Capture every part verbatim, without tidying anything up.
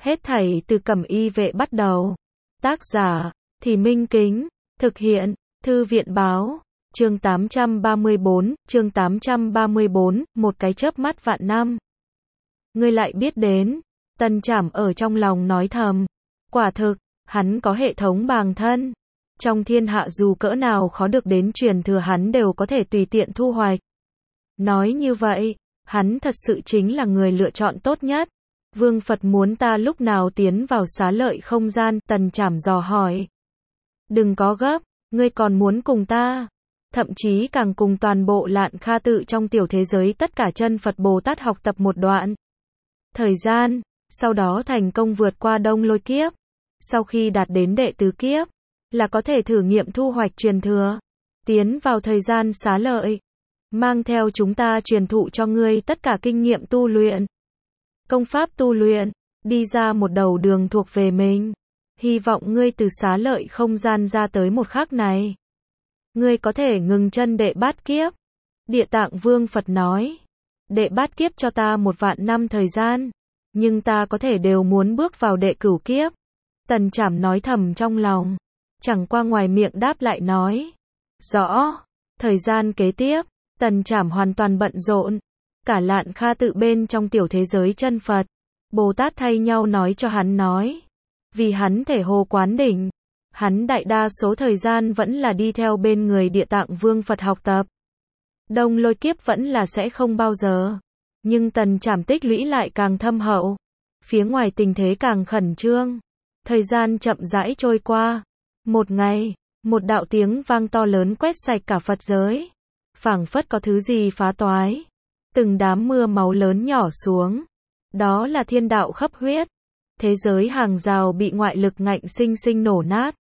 Hết thảy từ Cẩm Y Vệ bắt đầu. Tác giả, Thì Minh Kính, thực hiện, Thư viện báo, chương tám trăm ba mươi bốn, chương tám trăm ba mươi bốn, một cái chớp mắt vạn năm. Ngươi lại biết đến, Tần Trảm ở trong lòng nói thầm. Quả thực, hắn có hệ thống bàng thân. Trong thiên hạ dù cỡ nào khó được đến truyền thừa hắn đều có thể tùy tiện thu hoạch. Nói như vậy, hắn thật sự chính là người lựa chọn tốt nhất. Vương Phật muốn ta lúc nào tiến vào xá lợi không gian, Tần Trảm dò hỏi. Đừng có gấp, ngươi còn muốn cùng ta. Thậm chí càng cùng toàn bộ Lạn Kha tự trong tiểu thế giới tất cả chân Phật Bồ Tát học tập một đoạn. Thời gian, sau đó thành công vượt qua Đông Lôi kiếp. Sau khi đạt đến đệ tứ kiếp, là có thể thử nghiệm thu hoạch truyền thừa. Tiến vào thời gian xá lợi. Mang theo chúng ta truyền thụ cho ngươi tất cả kinh nghiệm tu luyện. Công pháp tu luyện, đi ra một đầu đường thuộc về mình. Hy vọng ngươi từ xá lợi không gian ra tới một khắc này. Ngươi có thể ngừng chân đệ bát kiếp. Địa Tạng Vương Phật nói. Đệ bát kiếp cho ta một vạn năm thời gian. Nhưng ta có thể đều muốn bước vào đệ cửu kiếp. Tần Trảm nói thầm trong lòng. Chẳng qua ngoài miệng đáp lại nói. Rõ. Thời gian kế tiếp, Tần Trảm hoàn toàn bận rộn. Cả Lạn Kha tự bên trong tiểu thế giới chân Phật, Bồ Tát thay nhau nói cho hắn nói. Vì hắn thể hồ quán đỉnh, hắn đại đa số thời gian vẫn là đi theo bên người Địa Tạng Vương Phật học tập. Đông Lôi kiếp vẫn là sẽ không bao giờ. Nhưng Tần Trảm tích lũy lại càng thâm hậu. Phía ngoài tình thế càng khẩn trương. Thời gian chậm rãi trôi qua. Một ngày, một đạo tiếng vang to lớn quét sạch cả Phật giới. Phảng phất có thứ gì phá toái. Từng đám mưa máu lớn nhỏ xuống. Đó là thiên đạo khắp huyết. Thế giới hàng rào bị ngoại lực ngạnh sinh sinh nổ nát.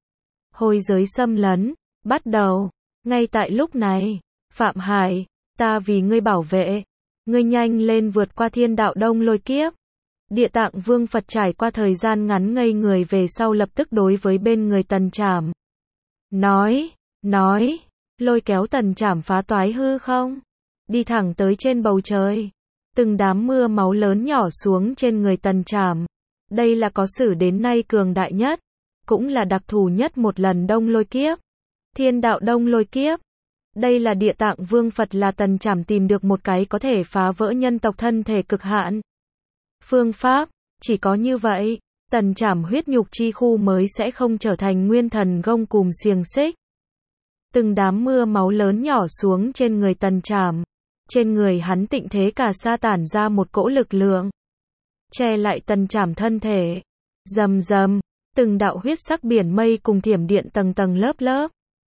Hồi giới xâm lấn, bắt đầu. Ngay tại lúc này, Phạm Hải, ta vì ngươi bảo vệ. Ngươi nhanh lên vượt qua thiên đạo Đông Lôi kiếp. Địa Tạng Vương Phật trải qua thời gian ngắn ngây người về sau lập tức đối với bên người Tần Trảm. Nói, nói, lôi kéo Tần Trảm phá toái hư không. Đi thẳng tới trên bầu trời. Từng đám mưa máu lớn nhỏ xuống trên người Tần Trảm. Đây là có sử đến nay cường đại nhất. Cũng là đặc thù nhất một lần Đông Lôi kiếp. Thiên đạo Đông Lôi kiếp. Đây là Địa Tạng Vương Phật là Tần Trảm tìm được một cái có thể phá vỡ nhân tộc thân thể cực hạn. Phương pháp, chỉ có như vậy, Tần Trảm huyết nhục chi khu mới sẽ không trở thành nguyên thần gông cùm xiềng xích. Từng đám mưa máu lớn nhỏ xuống trên người Tần Trảm. Trên người hắn tịnh thế cả sa tản ra một cỗ lực lượng. Che lại Tần Trảm thân thể. Rầm rầm, từng đạo huyết sắc biển mây cùng thiểm điện tầng tầng lớp lớp.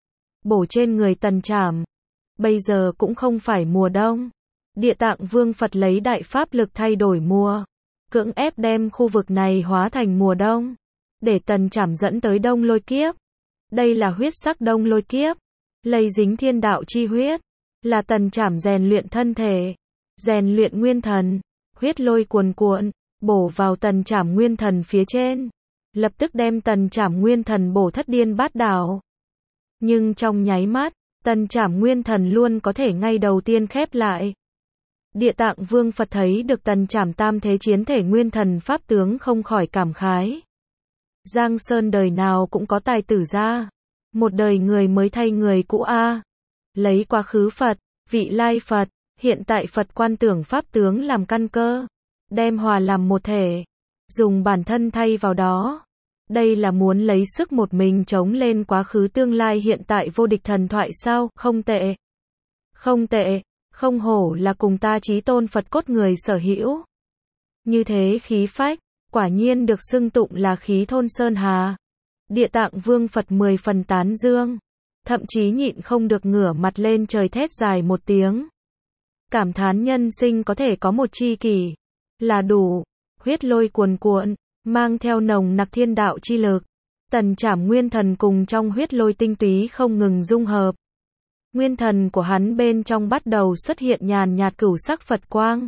Bổ trên người Tần Trảm. Bây giờ cũng không phải mùa đông. Địa Tạng Vương Phật lấy đại pháp lực thay đổi mùa. Cưỡng ép đem khu vực này hóa thành mùa đông. Để Tần Trảm dẫn tới Đông Lôi kiếp. Đây là huyết sắc Đông Lôi kiếp. Lây dính thiên đạo chi huyết. Là Tần Trảm rèn luyện thân thể. Rèn luyện nguyên thần. Huyết lôi cuồn cuộn. Bổ vào Tần Trảm nguyên thần phía trên. Lập tức đem Tần Trảm nguyên thần bổ thất điên bát đảo. Nhưng trong nháy mắt, Tần Trảm nguyên thần luôn có thể ngay đầu tiên khép lại. Địa Tạng Vương Phật thấy được Tần Trảm tam thế chiến thể nguyên thần pháp tướng không khỏi cảm khái. Giang Sơn đời nào cũng có tài tử ra. Một đời người mới thay người cũ a. Lấy quá khứ Phật, vị lai Phật, hiện tại Phật quan tưởng pháp tướng làm căn cơ. Đem hòa làm một thể. Dùng bản thân thay vào đó. Đây là muốn lấy sức một mình chống lên quá khứ tương lai hiện tại vô địch thần thoại sao? Không tệ. Không tệ. Không hổ là cùng ta chí tôn Phật cốt người sở hữu. Như thế khí phách, quả nhiên được xưng tụng là khí thôn sơn hà. Địa Tạng Vương Phật mười phần tán dương. Thậm chí nhịn không được ngửa mặt lên trời thét dài một tiếng. Cảm thán nhân sinh có thể có một chi kỷ. Là đủ. Huyết lôi cuồn cuộn, mang theo nồng nặc thiên đạo chi lực. Tần Trảm nguyên thần cùng trong huyết lôi tinh túy không ngừng dung hợp. Nguyên thần của hắn bên trong bắt đầu xuất hiện nhàn nhạt cửu sắc Phật quang.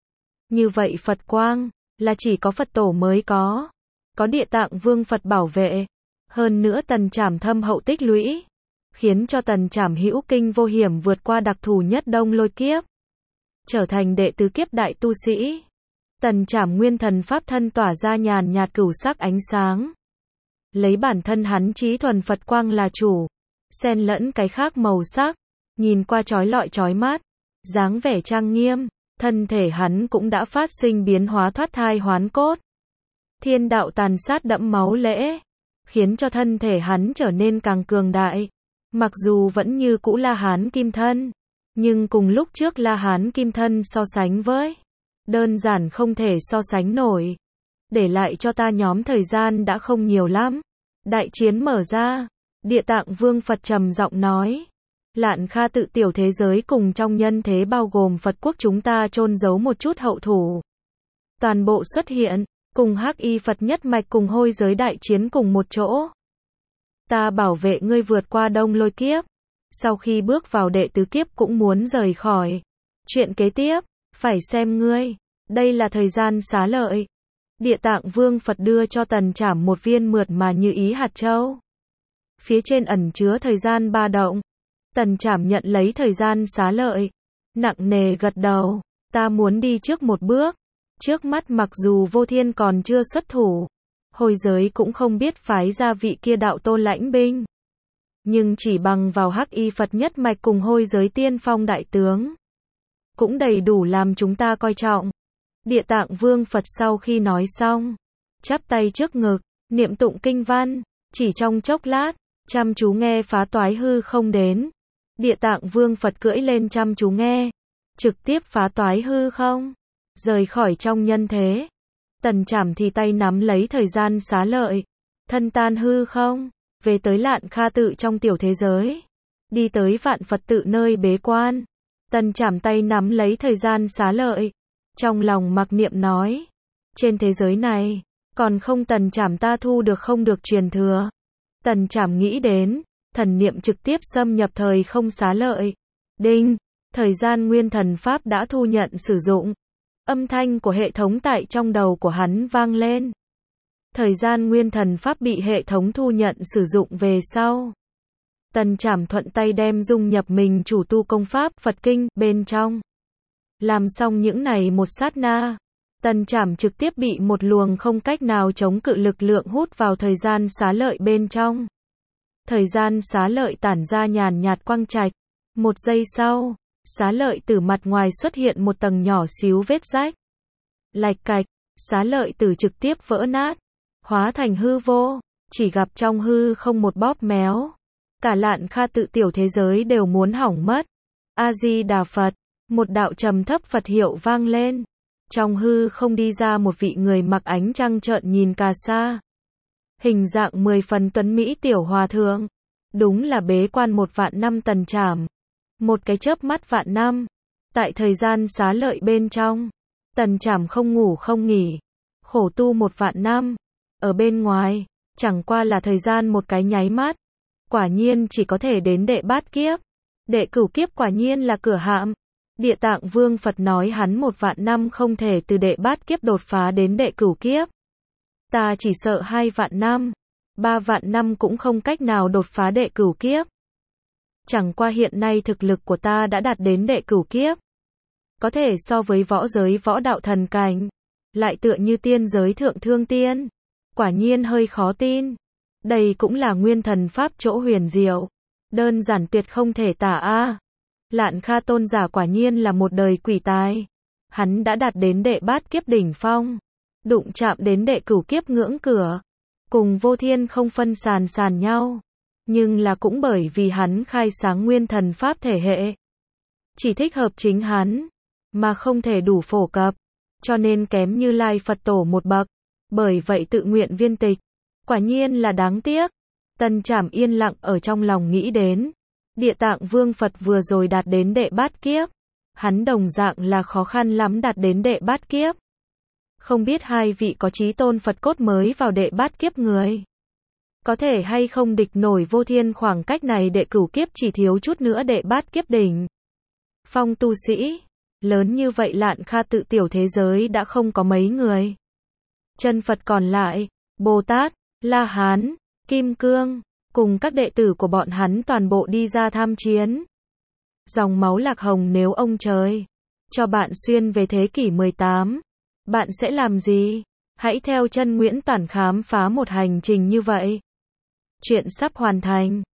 Như vậy Phật quang, là chỉ có Phật tổ mới có. Có Địa Tạng Vương Phật bảo vệ. Hơn nữa Tần Trảm thâm hậu tích lũy. Khiến cho Tần Trảm hữu kinh vô hiểm vượt qua đặc thù nhất Đông Lôi kiếp. Trở thành đệ tứ kiếp đại tu sĩ. Tần Trảm nguyên thần pháp thân tỏa ra nhàn nhạt cửu sắc ánh sáng. Lấy bản thân hắn trí thuần Phật quang là chủ, xen lẫn cái khác màu sắc, nhìn qua chói lọi chói mắt, dáng vẻ trang nghiêm, thân thể hắn cũng đã phát sinh biến hóa thoát thai hoán cốt. Thiên đạo tàn sát đẫm máu lễ, khiến cho thân thể hắn trở nên càng cường đại. Mặc dù vẫn như cũ La Hán kim thân, nhưng cùng lúc trước La Hán kim thân so sánh với, đơn giản không thể so sánh nổi. Để lại cho ta nhóm thời gian đã không nhiều lắm. Đại chiến mở ra, Địa Tạng Vương Phật trầm giọng nói. Lạn Kha tự tiểu thế giới cùng trong nhân thế bao gồm Phật quốc chúng ta chôn giấu một chút hậu thủ. Toàn bộ xuất hiện, cùng Hắc Y Phật nhất mạch cùng hôi giới đại chiến cùng một chỗ. Ta bảo vệ ngươi vượt qua đông lôi kiếp. Sau khi bước vào đệ tứ kiếp cũng muốn rời khỏi. Chuyện kế tiếp, phải xem ngươi. Đây là thời gian xá lợi. Địa Tạng Vương Phật đưa cho Tần Trảm một viên mượt mà như ý hạt châu. Phía trên ẩn chứa thời gian ba động. Tần Trảm nhận lấy thời gian xá lợi. Nặng nề gật đầu. Ta muốn đi trước một bước. Trước mắt mặc dù Vô Thiên còn chưa xuất thủ, hồi giới cũng không biết phái ra vị kia đạo tôn lãnh binh. Nhưng chỉ bằng vào Hắc Y Phật nhất mạch cùng hôi giới tiên phong đại tướng, cũng đầy đủ làm chúng ta coi trọng. Địa Tạng Vương Phật sau khi nói xong, chắp tay trước ngực, niệm tụng kinh văn, chỉ trong chốc lát, chăm chú nghe phá toái hư không đến. Địa Tạng Vương Phật cưỡi lên chăm chú nghe, trực tiếp phá toái hư không, rời khỏi trong nhân thế. Tần Trảm thì tay nắm lấy thời gian xá lợi, thân tan hư không, về tới Lạn Kha tự trong tiểu thế giới, đi tới Vạn Phật tự nơi bế quan. Tần Trảm tay nắm lấy thời gian xá lợi, trong lòng mặc niệm nói, trên thế giới này, còn không Tần Trảm ta thu được không được truyền thừa. Tần Trảm nghĩ đến, thần niệm trực tiếp xâm nhập thời không xá lợi. Đinh, thời gian nguyên thần pháp đã thu nhận sử dụng. Âm thanh của hệ thống tại trong đầu của hắn vang lên. Thời gian nguyên thần pháp bị hệ thống thu nhận sử dụng về sau. Tần Trảm thuận tay đem dung nhập mình chủ tu công pháp Phật kinh bên trong. Làm xong những này một sát na, Tần Trảm trực tiếp bị một luồng không cách nào chống cự lực lượng hút vào thời gian xá lợi bên trong. Thời gian xá lợi tản ra nhàn nhạt quang trạch. Một giây sau, xá lợi tử mặt ngoài xuất hiện một tầng nhỏ xíu vết rách. Lạch cạch, xá lợi tử trực tiếp vỡ nát, hóa thành hư vô, chỉ gặp trong hư không một bóp méo. Cả Lạn Kha tự tiểu thế giới đều muốn hỏng mất. A-di-đà Phật, một đạo trầm thấp Phật hiệu vang lên. Trong hư không đi ra một vị người mặc ánh trăng trợn nhìn cà sa. Hình dạng mười phần tuấn mỹ tiểu hòa thượng. Đúng là bế quan một vạn năm Tần Trảm. Một cái chớp mắt vạn năm. Tại thời gian xá lợi bên trong, Tần Trảm không ngủ không nghỉ, khổ tu một vạn năm. Ở bên ngoài, chẳng qua là thời gian một cái nháy mắt. Quả nhiên chỉ có thể đến đệ bát kiếp. Đệ cửu kiếp quả nhiên là cửa hạm. Địa Tạng Vương Phật nói hắn một vạn năm không thể từ đệ bát kiếp đột phá đến đệ cửu kiếp. Ta chỉ sợ hai vạn năm, ba vạn năm cũng không cách nào đột phá đệ cửu kiếp. Chẳng qua hiện nay thực lực của ta đã đạt đến đệ cửu kiếp. Có thể so với võ giới võ đạo thần cảnh. Lại tựa như tiên giới thượng thương tiên. Quả nhiên hơi khó tin. Đây cũng là nguyên thần pháp chỗ huyền diệu. Đơn giản tuyệt không thể tả a. Lạn Kha tôn giả quả nhiên là một đời quỷ tài. Hắn đã đạt đến đệ bát kiếp đỉnh phong. Đụng chạm đến đệ cửu kiếp ngưỡng cửa. Cùng Vô Thiên không phân sàn sàn nhau. Nhưng là cũng bởi vì hắn khai sáng nguyên thần pháp thể hệ. Chỉ thích hợp chính hắn. Mà không thể đủ phổ cập. Cho nên kém Như Lai Phật Tổ một bậc. Bởi vậy tự nguyện viên tịch. Quả nhiên là đáng tiếc. Tần Trảm yên lặng ở trong lòng nghĩ đến. Địa Tạng Vương Phật vừa rồi đạt đến đệ bát kiếp. Hắn đồng dạng là khó khăn lắm đạt đến đệ bát kiếp. Không biết hai vị có chí tôn Phật cốt mới vào đệ bát kiếp người. Có thể hay không địch nổi Vô Thiên khoảng cách này đệ cửu kiếp chỉ thiếu chút nữa đệ bát kiếp đỉnh. Phong tu sĩ. Lớn như vậy Lạn Kha tự tiểu thế giới đã không có mấy người. Chân Phật còn lại, Bồ Tát, La Hán, Kim Cương, cùng các đệ tử của bọn hắn toàn bộ đi ra tham chiến. Dòng máu lạc hồng nếu ông trời cho bạn xuyên về thế kỷ mười tám. Bạn sẽ làm gì? Hãy theo chân Nguyễn Toản khám phá một hành trình như vậy. Chuyện sắp hoàn thành.